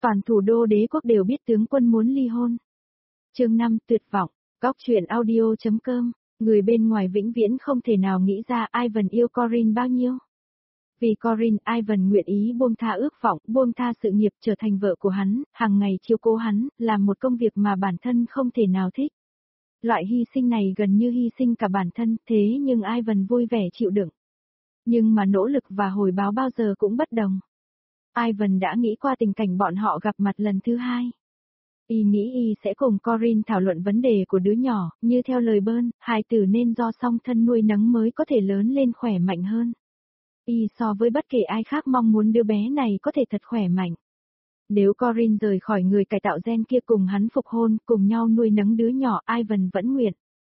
Toàn thủ đô đế quốc đều biết tướng quân muốn ly hôn. Chương 5 tuyệt vọng, góc truyện audio.com, người bên ngoài vĩnh viễn không thể nào nghĩ ra Ivan yêu Corinne bao nhiêu. Vì Corinne, Ivan nguyện ý buông tha ước vọng, buông tha sự nghiệp trở thành vợ của hắn, hàng ngày chiếu cố hắn, làm một công việc mà bản thân không thể nào thích. Loại hy sinh này gần như hy sinh cả bản thân, thế nhưng Ivan vui vẻ chịu đựng. Nhưng mà nỗ lực và hồi báo bao giờ cũng bất đồng. Ivan đã nghĩ qua tình cảnh bọn họ gặp mặt lần thứ hai. Y nghĩ y sẽ cùng Corinne thảo luận vấn đề của đứa nhỏ, như theo lời Bơn, hài tử nên do song thân nuôi nấng mới có thể lớn lên khỏe mạnh hơn. Y so với bất kể ai khác mong muốn đứa bé này có thể thật khỏe mạnh. Nếu Corinne rời khỏi người cải tạo gen kia cùng hắn phục hôn, cùng nhau nuôi nấng đứa nhỏ, Ivan vẫn nguyện.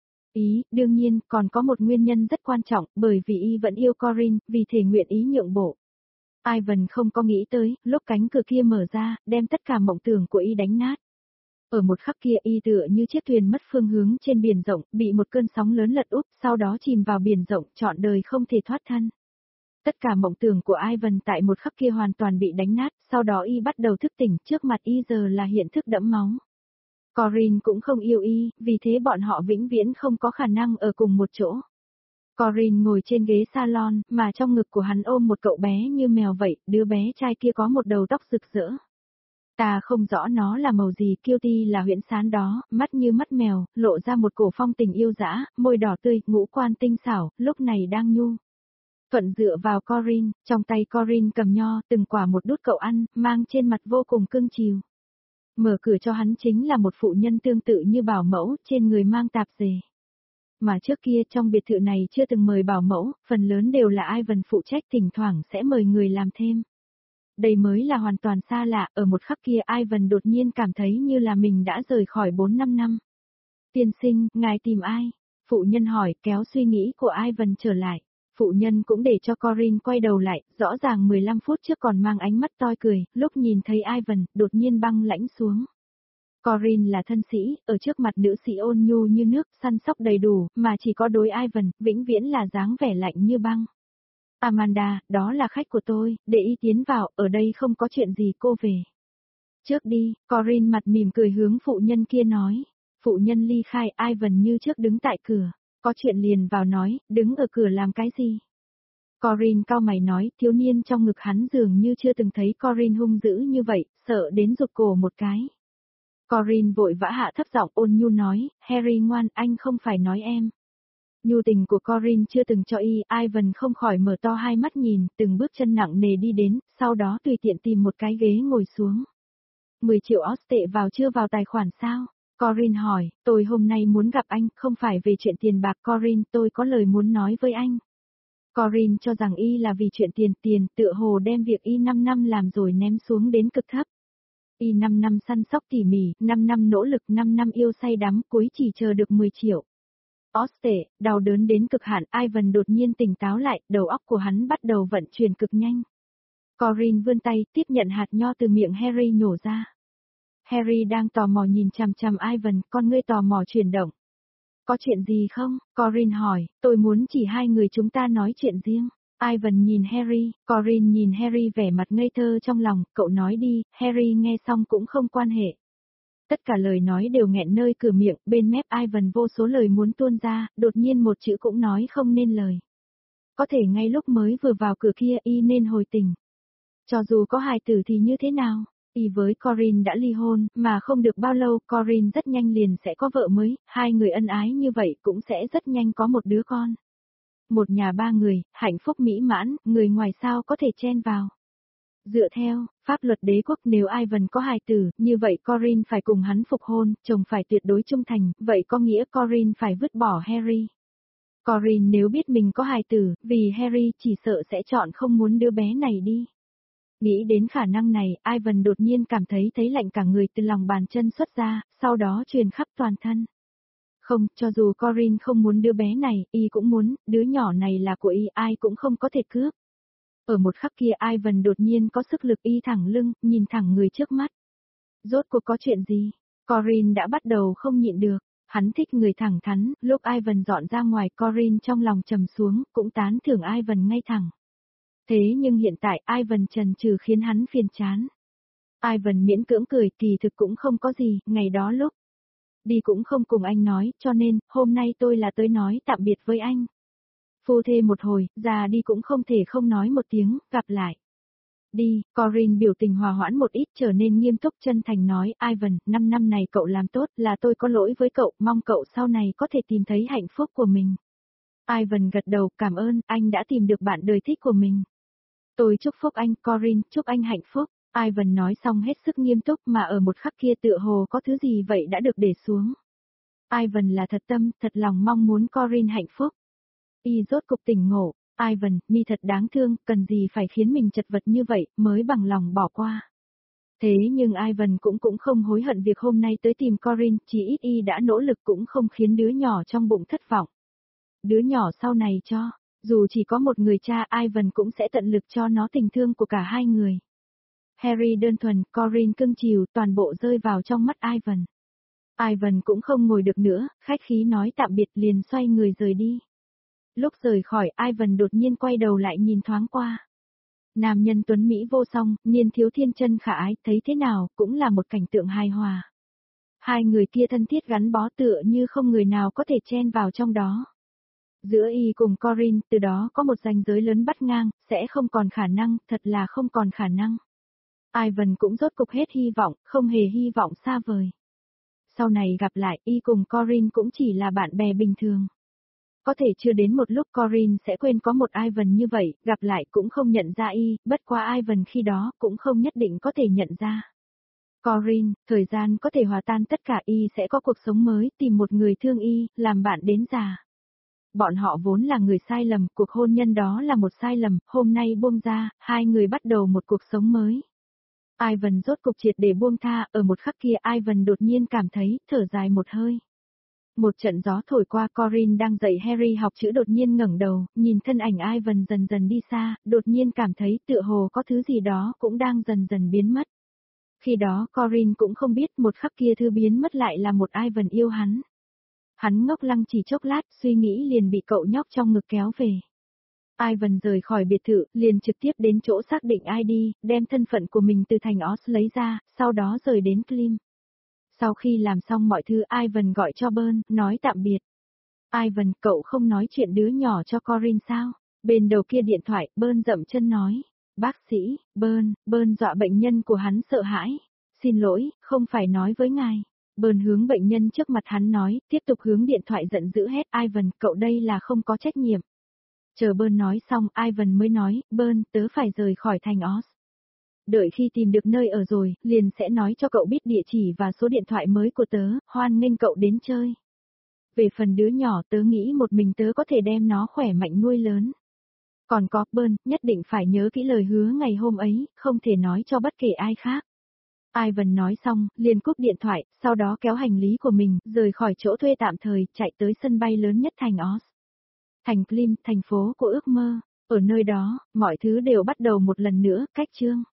Đương nhiên, còn có một nguyên nhân rất quan trọng, bởi vì y vẫn yêu Corinne, vì thể nguyện ý nhượng bộ. Ivan không có nghĩ tới, lúc cánh cửa kia mở ra, đem tất cả mộng tưởng của y đánh nát. Ở một khắc kia y tựa như chiếc thuyền mất phương hướng trên biển rộng, bị một cơn sóng lớn lật úp, sau đó chìm vào biển rộng, trọn đời không thể thoát thân. Tất cả mộng tưởng của Ivan tại một khắc kia hoàn toàn bị đánh nát, sau đó y bắt đầu thức tỉnh, trước mặt y giờ là hiện thực đẫm máu. Corinne cũng không yêu y, vì thế bọn họ vĩnh viễn không có khả năng ở cùng một chỗ. Corinne ngồi trên ghế salon, mà trong ngực của hắn ôm một cậu bé như mèo vậy, đứa bé trai kia có một đầu tóc rực rỡ. Ta không rõ nó là màu gì, cutie là huyễn sán đó, mắt như mắt mèo, lộ ra một cổ phong tình yêu dã, môi đỏ tươi, ngũ quan tinh xảo, lúc này đang nhu. Thuận dựa vào Corinne, trong tay Corinne cầm nho, từng quả một đút cậu ăn, mang trên mặt vô cùng cưng chiều. Mở cửa cho hắn chính là một phụ nhân tương tự như bảo mẫu, trên người mang tạp dề. Mà trước kia trong biệt thự này chưa từng mời bảo mẫu, phần lớn đều là Ivan phụ trách, thỉnh thoảng sẽ mời người làm thêm. Đây mới là hoàn toàn xa lạ, ở một khắc kia Ivan đột nhiên cảm thấy như là mình đã rời khỏi 4-5 năm. Tiên sinh, ngài tìm ai? Phụ nhân hỏi, kéo suy nghĩ của Ivan trở lại. Phụ nhân cũng để cho Corinne quay đầu lại, rõ ràng 15 phút trước còn mang ánh mắt toi cười, lúc nhìn thấy Ivan, đột nhiên băng lãnh xuống. Corinne là thân sĩ, ở trước mặt nữ sĩ ôn nhu như nước, săn sóc đầy đủ, mà chỉ có đối Ivan, vĩnh viễn là dáng vẻ lạnh như băng. Amanda, đó là khách của tôi, để y tiến vào, ở đây không có chuyện gì, cô về. Trước đi, Corinne mặt mỉm cười hướng phụ nhân kia nói. Phụ nhân ly khai, Ivan như trước đứng tại cửa. Có chuyện liền vào nói, đứng ở cửa làm cái gì? Corinne cau mày nói, thiếu niên trong ngực hắn dường như chưa từng thấy Corinne hung dữ như vậy, sợ đến rụt cổ một cái. Corinne vội vã hạ thấp giọng ôn nhu nói, Harry ngoan, anh không phải nói em. Nhu tình của Corinne chưa từng cho y, Ivan không khỏi mở to hai mắt nhìn, từng bước chân nặng nề đi đến, sau đó tùy tiện tìm một cái ghế ngồi xuống. 10 triệu Oste vào chưa vào tài khoản sao? Corinne hỏi, tôi hôm nay muốn gặp anh, không phải về chuyện tiền bạc. Corinne, tôi có lời muốn nói với anh. Corinne cho rằng y là vì chuyện tiền, tựa hồ đem việc y 5 năm làm rồi ném xuống đến cực thấp. Y 5 năm săn sóc tỉ mỉ, 5 năm nỗ lực, 5 năm yêu say đắm, cuối chỉ chờ được 10 triệu. Oste, đau đớn đến cực hạn, Ivan đột nhiên tỉnh táo lại, đầu óc của hắn bắt đầu vận chuyển cực nhanh. Corinne vươn tay, tiếp nhận hạt nho từ miệng Harry nhổ ra. Harry đang tò mò nhìn chằm chằm Ivan, con ngươi tò mò chuyển động. Có chuyện gì không? Corinne hỏi, tôi muốn chỉ hai người chúng ta nói chuyện riêng. Ivan nhìn Harry, Corinne nhìn Harry vẻ mặt ngây thơ trong lòng, cậu nói đi, Harry nghe xong cũng không quan hệ. Tất cả lời nói đều nghẹn nơi cửa miệng, bên mép Ivan vô số lời muốn tuôn ra, đột nhiên một chữ cũng nói không nên lời. Có thể ngay lúc mới vừa vào cửa kia y nên hồi tình. Cho dù có hài tử thì như thế nào? Y với Corinne đã ly hôn, mà không được bao lâu, Corinne rất nhanh liền sẽ có vợ mới, hai người ân ái như vậy cũng sẽ rất nhanh có một đứa con. Một nhà ba người, hạnh phúc mỹ mãn, người ngoài sao có thể chen vào. Dựa theo pháp luật đế quốc, nếu Ivan có hài tử, như vậy Corinne phải cùng hắn phục hôn, chồng phải tuyệt đối trung thành, vậy có nghĩa Corinne phải vứt bỏ Harry. Corinne nếu biết mình có hài tử, vì Harry chỉ sợ sẽ chọn không muốn đứa bé này đi. Nghĩ đến khả năng này, Ivan đột nhiên cảm thấy lạnh cả người từ lòng bàn chân xuất ra, sau đó truyền khắp toàn thân. Không, cho dù Corinne không muốn đứa bé này, y cũng muốn, đứa nhỏ này là của y, ai cũng không có thể cướp. Ở một khắc kia Ivan đột nhiên có sức lực, y thẳng lưng, nhìn thẳng người trước mắt. Rốt cuộc có chuyện gì? Corinne đã bắt đầu không nhịn được, hắn thích người thẳng thắn, lúc Ivan dọn ra ngoài Corinne trong lòng trầm xuống, cũng tán thưởng Ivan ngay thẳng. Thế nhưng hiện tại Ivan chần chừ khiến hắn phiền chán. Ivan miễn cưỡng cười, kỳ thực cũng không có gì, ngày đó lúc đi cũng không cùng anh nói, cho nên, hôm nay tôi là tới nói tạm biệt với anh. Phu thê một hồi, già đi cũng không thể không nói một tiếng, gặp lại. Đi, Corinne biểu tình hòa hoãn một ít trở nên nghiêm túc chân thành nói, Ivan, 5 năm này cậu làm tốt, là tôi có lỗi với cậu, mong cậu sau này có thể tìm thấy hạnh phúc của mình. Ivan gật đầu, cảm ơn, anh đã tìm được bạn đời thích của mình. Tôi chúc phúc anh, Corinne, chúc anh hạnh phúc. Ivan nói xong hết sức nghiêm túc mà ở một khắc kia tựa hồ có thứ gì vậy đã được để xuống. Ivan là thật tâm, thật lòng mong muốn Corinne hạnh phúc. Y rốt cục tỉnh ngộ, Ivan, mi thật đáng thương, cần gì phải khiến mình chật vật như vậy, mới bằng lòng bỏ qua. Thế nhưng Ivan cũng không hối hận việc hôm nay tới tìm Corinne, chỉ ít y đã nỗ lực cũng không khiến đứa nhỏ trong bụng thất vọng. Đứa nhỏ sau này cho, dù chỉ có một người cha, Ivan cũng sẽ tận lực cho nó tình thương của cả hai người. Harry đơn thuần, Corinne cưng chiều, toàn bộ rơi vào trong mắt Ivan. Ivan cũng không ngồi được nữa, khách khí nói tạm biệt liền xoay người rời đi. Lúc rời khỏi, Ivan đột nhiên quay đầu lại nhìn thoáng qua. Nam nhân tuấn Mỹ vô song, niên thiếu thiên chân khả ái, thấy thế nào, cũng là một cảnh tượng hài hòa. Hai người kia thân thiết gắn bó tựa như không người nào có thể chen vào trong đó. Giữa y cùng Corinne, từ đó có một ranh giới lớn bắt ngang, sẽ không còn khả năng, thật là không còn khả năng. Ivan cũng rốt cục hết hy vọng, không hề hy vọng xa vời. Sau này gặp lại, y cùng Corinne cũng chỉ là bạn bè bình thường. Có thể chưa đến một lúc Corinne sẽ quên có một Ivan như vậy, gặp lại cũng không nhận ra y, bất quá Ivan khi đó cũng không nhất định có thể nhận ra. Corinne, thời gian có thể hòa tan tất cả, y sẽ có cuộc sống mới, tìm một người thương y, làm bạn đến già. Bọn họ vốn là người sai lầm, cuộc hôn nhân đó là một sai lầm, hôm nay buông ra, hai người bắt đầu một cuộc sống mới. Ivan rốt cục triệt để buông tha, ở một khắc kia Ivan đột nhiên cảm thấy, thở dài một hơi. Một trận gió thổi qua, Corinne đang dạy Harry học chữ đột nhiên ngẩng đầu, nhìn thân ảnh Ivan dần dần đi xa, đột nhiên cảm thấy tựa hồ có thứ gì đó cũng đang dần dần biến mất. Khi đó Corinne cũng không biết một khắc kia thứ biến mất lại là một Ivan yêu hắn. Hắn ngốc lăng chỉ chốc lát, suy nghĩ liền bị cậu nhóc trong ngực kéo về. Ivan rời khỏi biệt thự, liền trực tiếp đến chỗ xác định ID, đem thân phận của mình từ thành Oz lấy ra, sau đó rời đến Klim. Sau khi làm xong mọi thứ, Ivan gọi cho Bern, nói tạm biệt. Ivan, cậu không nói chuyện đứa nhỏ cho Corinne sao? Bên đầu kia điện thoại, Bern dậm chân nói. Bác sĩ, Bern dọa bệnh nhân của hắn sợ hãi. Xin lỗi, không phải nói với ngài. Bern hướng bệnh nhân trước mặt hắn nói, tiếp tục hướng điện thoại giận dữ hét. Ivan, cậu đây là không có trách nhiệm. Chờ Bern nói xong, Ivan mới nói, Bern, tớ phải rời khỏi thành Oz. Đợi khi tìm được nơi ở rồi, liền sẽ nói cho cậu biết địa chỉ và số điện thoại mới của tớ, hoan nghênh cậu đến chơi. Về phần đứa nhỏ, tớ nghĩ một mình tớ có thể đem nó khỏe mạnh nuôi lớn. Còn có, Bern, nhất định phải nhớ kỹ lời hứa ngày hôm ấy, không thể nói cho bất kể ai khác. Ivan nói xong, liền cúp điện thoại, sau đó kéo hành lý của mình, rời khỏi chỗ thuê tạm thời, chạy tới sân bay lớn nhất thành Oz. Thành Klim, thành phố của ước mơ. Ở nơi đó, mọi thứ đều bắt đầu một lần nữa, cách chương.